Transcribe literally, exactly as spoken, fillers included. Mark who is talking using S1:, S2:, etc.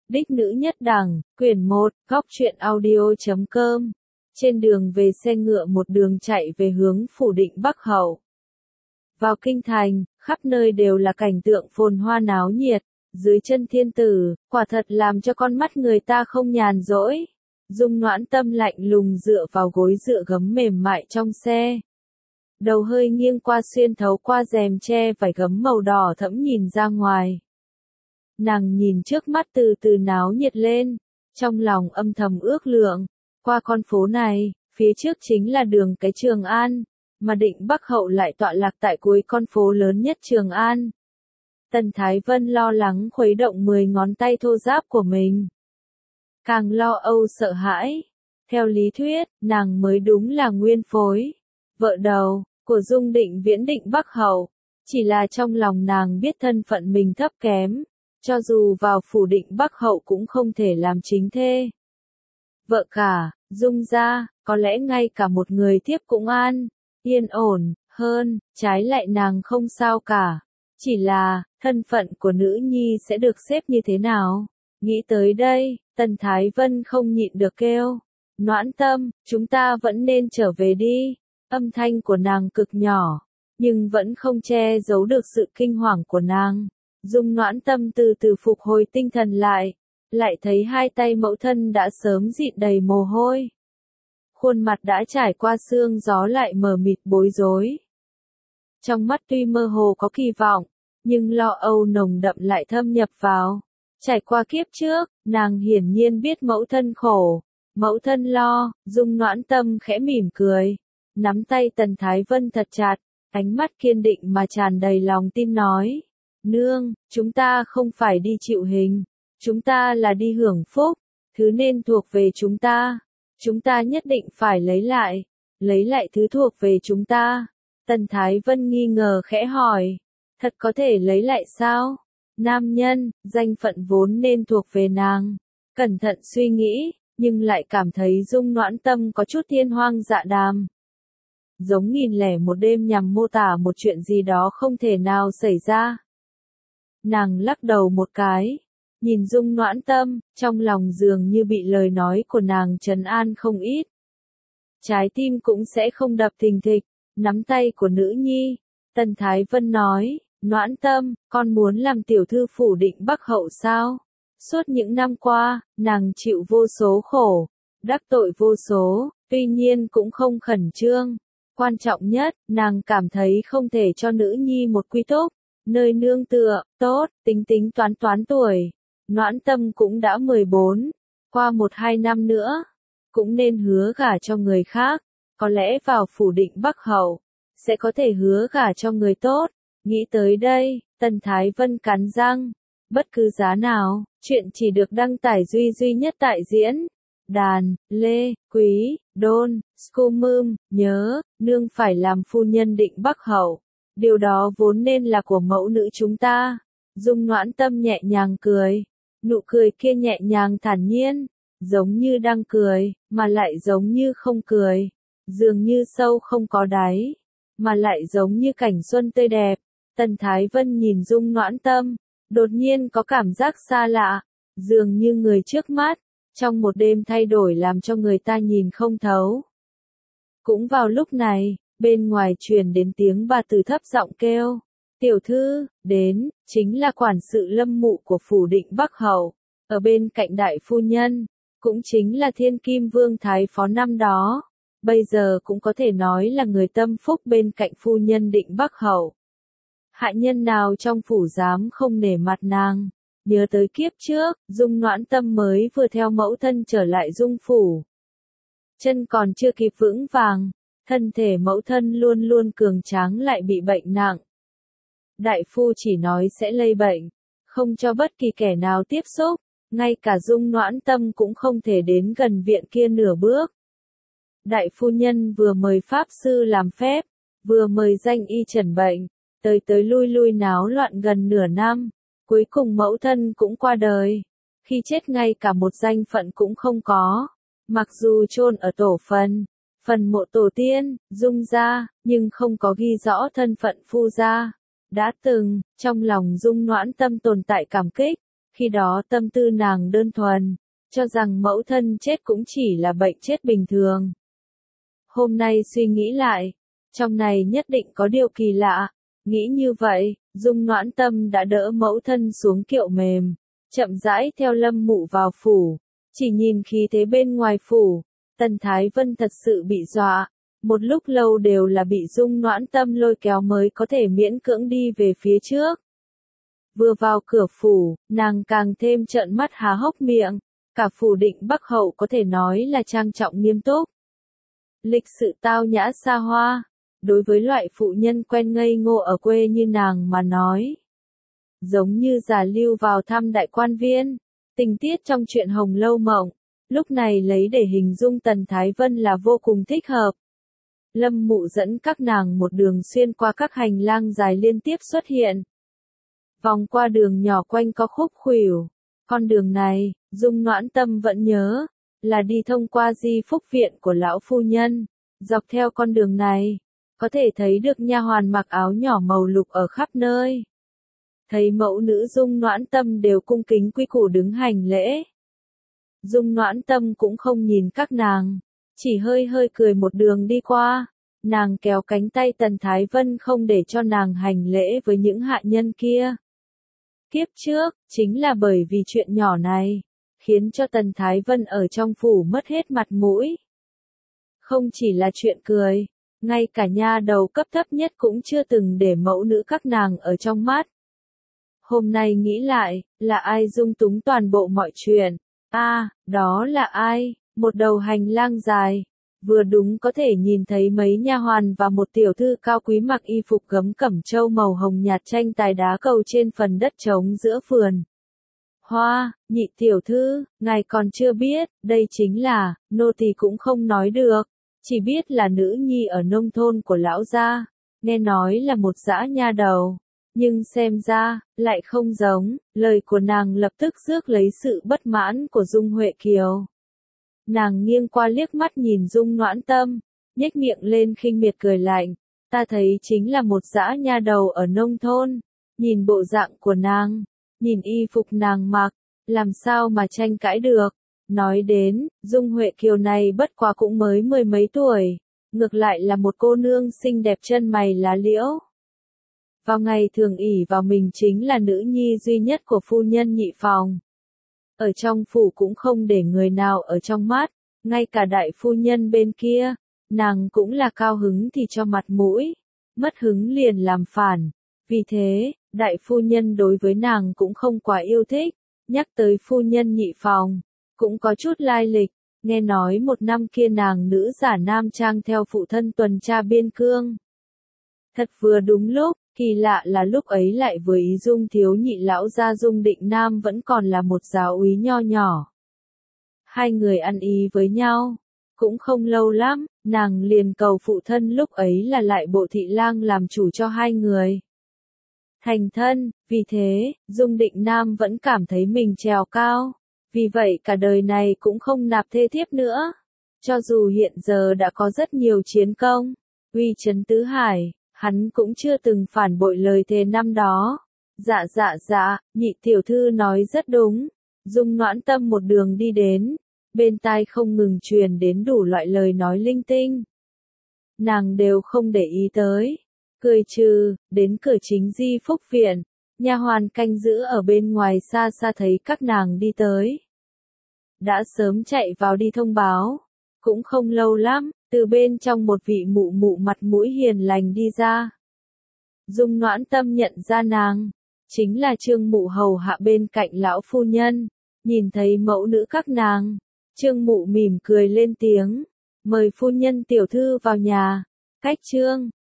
S1: Đích nữ nhất đẳng, quyển một, góc truyện audio chấm com. Trên đường về xe ngựa một đường chạy về hướng Phủ Định Bắc Hậu. Vào kinh thành, khắp nơi đều là cảnh tượng phồn hoa náo nhiệt, dưới chân thiên tử, quả thật làm cho con mắt người ta không nhàn rỗi. Dung Noãn Tâm lạnh lùng dựa vào gối dựa gấm mềm mại trong xe. Đầu hơi nghiêng qua xuyên thấu qua rèm che vải gấm màu đỏ thẫm nhìn ra ngoài. Nàng nhìn trước mắt từ từ náo nhiệt lên, trong lòng âm thầm ước lượng, qua con phố này, phía trước chính là đường cái Trường An, mà Định Bắc Hậu lại tọa lạc tại cuối con phố lớn nhất Trường An. Tần Thái Vân lo lắng khuấy động mười ngón tay thô ráp của mình. Càng lo âu sợ hãi. Theo lý thuyết, nàng mới đúng là nguyên phối, vợ đầu, của Dung Định Viễn Định Bắc Hậu. Chỉ là trong lòng nàng biết thân phận mình thấp kém, cho dù vào Phủ Định Bắc Hậu cũng không thể làm chính thê. Vợ cả, Dung gia, có lẽ ngay cả một người tiếp cũng an, yên ổn, hơn, trái lại nàng không sao cả. Chỉ là, thân phận của nữ nhi sẽ được xếp như thế nào? Nghĩ tới đây, Tần Thái Vân không nhịn được kêu. Noãn Tâm, chúng ta vẫn nên trở về đi. Âm thanh của nàng cực nhỏ, nhưng vẫn không che giấu được sự kinh hoàng của nàng. Dung Noãn Tâm từ từ phục hồi tinh thần lại, lại thấy hai tay mẫu thân đã sớm dịn đầy mồ hôi. Khuôn mặt đã trải qua sương gió lại mờ mịt bối rối. Trong mắt tuy mơ hồ có kỳ vọng, nhưng lo âu nồng đậm lại thâm nhập vào. Trải qua kiếp trước, nàng hiển nhiên biết mẫu thân khổ, mẫu thân lo. Dung Noãn Tâm khẽ mỉm cười, nắm tay Tần Thái Vân thật chặt, ánh mắt kiên định mà tràn đầy lòng tin nói. Nương, chúng ta không phải đi chịu hình, chúng ta là đi hưởng phúc, thứ nên thuộc về chúng ta, chúng ta nhất định phải lấy lại, lấy lại thứ thuộc về chúng ta. Tần Thái Vân nghi ngờ khẽ hỏi, thật có thể lấy lại sao? Nam nhân, danh phận vốn nên thuộc về nàng. Cẩn thận suy nghĩ, nhưng lại cảm thấy Dung Noãn Tâm có chút thiên hoang dạ đàm. Giống nghìn lẻ một đêm nhằm mô tả một chuyện gì đó không thể nào xảy ra. Nàng lắc đầu một cái, nhìn Dung Noãn Tâm, trong lòng dường như bị lời nói của nàng trấn an không ít. Trái tim cũng sẽ không đập thình thịch, nắm tay của nữ nhi. Tần Thái Vân nói, Noãn Tâm, con muốn làm tiểu thư Phủ Định Bắc Hậu sao? Suốt những năm qua, nàng chịu vô số khổ, đắc tội vô số, tuy nhiên cũng không khẩn trương. Quan trọng nhất, nàng cảm thấy không thể cho nữ nhi một quy túc, nơi nương tựa, tốt, tính tính toán toán tuổi. Noãn Tâm cũng đã mười bốn, qua một hai năm nữa, cũng nên hứa gả cho người khác, có lẽ vào Phủ Định Bắc Hậu, sẽ có thể hứa gả cho người tốt. Nghĩ tới đây, Tần Thái Vân cắn răng, bất cứ giá nào, chuyện chỉ được đăng tải duy duy nhất tại diễn đàn, Lê, Quý, Đôn, Scumum, nhớ, nương phải làm phu nhân Định Bắc Hậu. Điều đó vốn nên là của mẫu nữ chúng ta. Dung Noãn Tâm nhẹ nhàng cười, nụ cười kia nhẹ nhàng thản nhiên, giống như đang cười, mà lại giống như không cười, dường như sâu không có đáy, mà lại giống như cảnh xuân tươi đẹp. Tần Thái Vân nhìn Dung Noãn Tâm, đột nhiên có cảm giác xa lạ, dường như người trước mắt, trong một đêm thay đổi làm cho người ta nhìn không thấu. Cũng vào lúc này, bên ngoài truyền đến tiếng bà tử thấp giọng kêu, tiểu thư, đến, chính là quản sự Lâm Mụ của Phủ Định Bắc Hậu, ở bên cạnh đại phu nhân, cũng chính là Thiên Kim Vương Thái Phó năm đó, bây giờ cũng có thể nói là người tâm phúc bên cạnh phu nhân Định Bắc Hậu. Hạ nhân nào trong phủ dám không nể mặt nàng, nhớ tới kiếp trước, Dung Noãn Tâm mới vừa theo mẫu thân trở lại Dung phủ. Chân còn chưa kịp vững vàng, thân thể mẫu thân luôn luôn cường tráng lại bị bệnh nặng. Đại phu chỉ nói sẽ lây bệnh, không cho bất kỳ kẻ nào tiếp xúc, ngay cả Dung Noãn Tâm cũng không thể đến gần viện kia nửa bước. Đại phu nhân vừa mời pháp sư làm phép, vừa mời danh y chẩn bệnh, tới tới lui lui náo loạn gần nửa năm, cuối cùng mẫu thân cũng qua đời. Khi chết ngay cả một danh phận cũng không có, mặc dù chôn ở tổ phần, phần mộ tổ tiên, Dung gia, nhưng không có ghi rõ thân phận phu gia. Đã từng, trong lòng Dung Noãn Tâm tồn tại cảm kích, Khi đó tâm tư nàng đơn thuần, cho rằng mẫu thân chết cũng chỉ là bệnh chết bình thường. Hôm nay suy nghĩ lại, trong này nhất định có điều kỳ lạ. Nghĩ như vậy, Dung Noãn Tâm đã đỡ mẫu thân xuống kiệu mềm, chậm rãi theo Lâm Mụ vào phủ. Chỉ nhìn khí thế bên ngoài phủ, Tần Thái Vân thật sự bị dọa. Một lúc lâu đều là bị Dung Noãn Tâm lôi kéo mới có thể miễn cưỡng đi về phía trước. Vừa vào cửa phủ, nàng càng thêm trợn mắt há hốc miệng. Cả phủ Định Bắc Hậu có thể nói là trang trọng nghiêm túc. Lịch sự tao nhã xa hoa. Đối với loại phụ nhân quen ngây ngô ở quê như nàng mà nói, giống như già lưu vào thăm đại quan viên. Tình tiết trong chuyện Hồng Lâu Mộng, lúc này lấy để hình dung Tần Thái Vân là vô cùng thích hợp. Lâm Mụ dẫn các nàng một đường xuyên qua các hành lang dài liên tiếp xuất hiện. Vòng qua đường nhỏ quanh có khúc khuỷu. Con đường này, Dung Noãn Tâm vẫn nhớ, là đi thông qua di phúc viện của lão phu nhân. Dọc theo con đường này, có thể thấy được nha hoàn mặc áo nhỏ màu lục ở khắp nơi. Thấy mẫu nữ Dung Noãn Tâm đều cung kính quy củ đứng hành lễ. Dung Noãn Tâm cũng không nhìn các nàng, chỉ hơi hơi cười một đường đi qua. Nàng kéo cánh tay Tần Thái Vân không để cho nàng hành lễ với những hạ nhân kia. Kiếp trước, chính là bởi vì chuyện nhỏ này, khiến cho Tần Thái Vân ở trong phủ mất hết mặt mũi. Không chỉ là chuyện cười, ngay cả nha đầu cấp thấp nhất cũng chưa từng để mẫu nữ các nàng ở trong mắt. Hôm nay nghĩ lại, là ai dung túng toàn bộ mọi chuyện? A, à, đó là ai? Một đầu hành lang dài, vừa đúng có thể nhìn thấy mấy nha hoàn và một tiểu thư cao quý mặc y phục gấm cẩm châu màu hồng nhạt tranh tài đá cầu trên phần đất trống giữa vườn. Hoa, nhị tiểu thư, ngài còn chưa biết, đây chính là, nô tỳ cũng không nói được, chỉ biết là nữ nhi ở nông thôn của lão gia, nghe nói là một dã nha đầu, nhưng xem ra, lại không giống, lời của nàng lập tức rước lấy sự bất mãn của Dung Huệ Kiều. Nàng nghiêng qua liếc mắt nhìn Dung Noãn Tâm, nhếch miệng lên khinh miệt cười lạnh, ta thấy chính là một dã nha đầu ở nông thôn, nhìn bộ dạng của nàng, nhìn y phục nàng mặc, làm sao mà tranh cãi được. Nói đến, Dung Huệ Kiều này bất quá cũng mới mười mấy tuổi, ngược lại là một cô nương xinh đẹp chân mày lá liễu. Vào ngày thường ỷ vào mình chính là nữ nhi duy nhất của phu nhân nhị phòng. Ở trong phủ cũng không để người nào ở trong mắt, ngay cả đại phu nhân bên kia, nàng cũng là cao hứng thì cho mặt mũi, mất hứng liền làm phản. Vì thế, đại phu nhân đối với nàng cũng không quá yêu thích, nhắc tới phu nhân nhị phòng, cũng có chút lai lịch, nghe nói một năm kia nàng nữ giả nam trang theo phụ thân tuần tra biên cương. Thật vừa đúng lúc, kỳ lạ là lúc ấy lại với ý Dung thiếu nhị lão gia Dung Định Nam vẫn còn là một giáo úy nho nhỏ. Hai người ăn ý với nhau, cũng không lâu lắm, nàng liền cầu phụ thân lúc ấy là lại bộ thị lang làm chủ cho hai người. Thành thân, vì thế, Dung Định Nam vẫn cảm thấy mình trèo cao, vì vậy cả đời này cũng không nạp thê thiếp nữa. Cho dù hiện giờ đã có rất nhiều chiến công, uy chấn tứ hải, hắn cũng chưa từng phản bội lời thề năm đó. Dạ dạ dạ, nhị tiểu thư nói rất đúng. Dung Noãn Tâm một đường đi đến, bên tai không ngừng truyền đến đủ loại lời nói linh tinh. Nàng đều không để ý tới, cười trừ, đến cửa chính di phúc viện, nha hoàn canh giữ ở bên ngoài xa xa thấy các nàng đi tới. Đã sớm chạy vào đi thông báo, cũng không lâu lắm, từ bên trong một vị mụ mụ mặt mũi hiền lành đi ra. Dung Noãn Tâm nhận ra nàng, chính là Trương mụ hầu hạ bên cạnh lão phu nhân, nhìn thấy mẫu nữ các nàng, Trương mụ mỉm cười lên tiếng, mời phu nhân tiểu thư vào nhà. Cách Trương